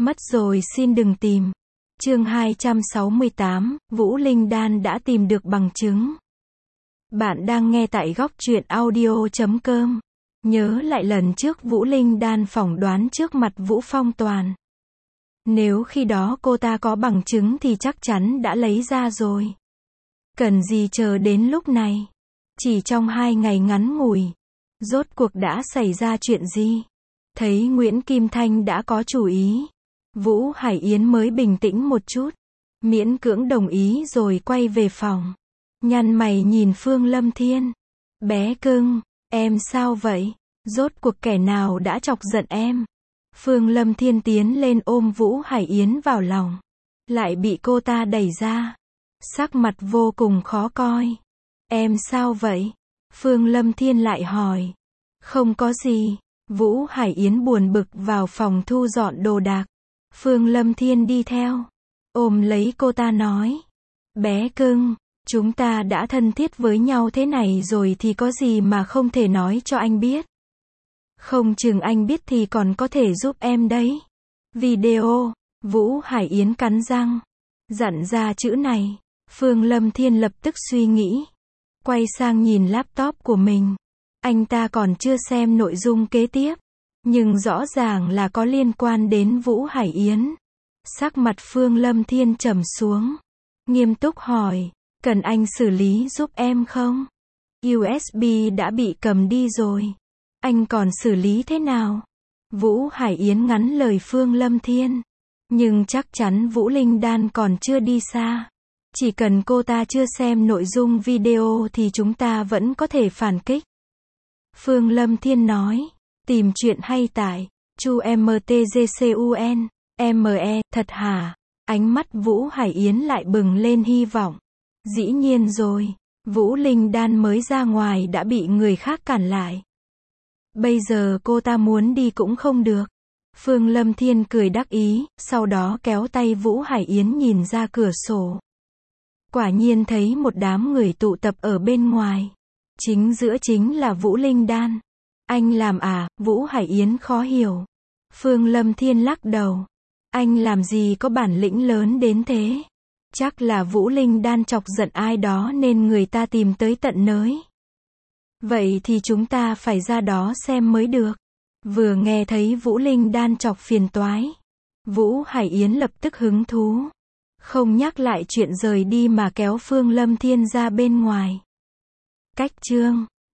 Mất rồi xin đừng tìm. Chương 268, Vũ Linh Đan đã tìm được bằng chứng. Bạn đang nghe tại góc truyện audio.com. Nhớ lại lần trước Vũ Linh Đan phỏng đoán trước mặt Vũ Phong Toàn. Nếu khi đó cô ta có bằng chứng thì chắc chắn đã lấy ra rồi. Cần gì chờ đến lúc này? Chỉ trong 2 ngày ngắn ngủi. Rốt cuộc đã xảy ra chuyện gì? Thấy Nguyễn Kim Thanh đã có chủ ý. Vũ Hải Yến mới bình tĩnh một chút. Miễn cưỡng đồng ý rồi quay về phòng. Nhăn mày nhìn Phương Lâm Thiên. Bé cưng, em sao vậy? Rốt cuộc kẻ nào đã chọc giận em? Phương Lâm Thiên tiến lên ôm Vũ Hải Yến vào lòng. Lại bị cô ta đẩy ra. Sắc mặt vô cùng khó coi. Em sao vậy? Phương Lâm Thiên lại hỏi. Không có gì. Vũ Hải Yến buồn bực vào phòng thu dọn đồ đạc. Phương Lâm Thiên đi theo. Ôm lấy cô ta nói. Bé cưng, chúng ta đã thân thiết với nhau thế này rồi thì có gì mà không thể nói cho anh biết. Không chừng anh biết thì còn có thể giúp em đấy. Video. Vũ Hải Yến cắn răng. Dặn ra chữ này. Phương Lâm Thiên lập tức suy nghĩ. Quay sang nhìn laptop của mình. Anh ta còn chưa xem nội dung kế tiếp. Nhưng rõ ràng là có liên quan đến Vũ Hải Yến. Sắc mặt Phương Lâm Thiên trầm xuống. Nghiêm túc hỏi. Cần anh xử lý giúp em không? USB đã bị cầm đi rồi. Anh còn xử lý thế nào? Vũ Hải Yến ngắn lời Phương Lâm Thiên. Nhưng chắc chắn Vũ Linh Đan còn chưa đi xa. Chỉ cần cô ta chưa xem nội dung video thì chúng ta vẫn có thể phản kích. Phương Lâm Thiên nói. Tìm chuyện hay tại Chu MTGCUN, ME, thật hả? Ánh mắt Vũ Hải Yến lại bừng lên hy vọng. Dĩ nhiên rồi, Vũ Linh Đan mới ra ngoài đã bị người khác cản lại. Bây giờ cô ta muốn đi cũng không được. Phương Lâm Thiên cười đắc ý, sau đó kéo tay Vũ Hải Yến nhìn ra cửa sổ. Quả nhiên thấy một đám người tụ tập ở bên ngoài. Chính giữa chính là Vũ Linh Đan. Anh làm à? Vũ Hải Yến khó hiểu. Phương Lâm Thiên lắc đầu. Anh làm gì có bản lĩnh lớn đến thế? Chắc là Vũ Linh Đan chọc giận ai đó nên người ta tìm tới tận nơi. Vậy thì chúng ta phải ra đó xem mới được. Vừa nghe thấy Vũ Linh Đan chọc phiền toái. Vũ Hải Yến lập tức hứng thú. Không nhắc lại chuyện rời đi mà kéo Phương Lâm Thiên ra bên ngoài. Cách chương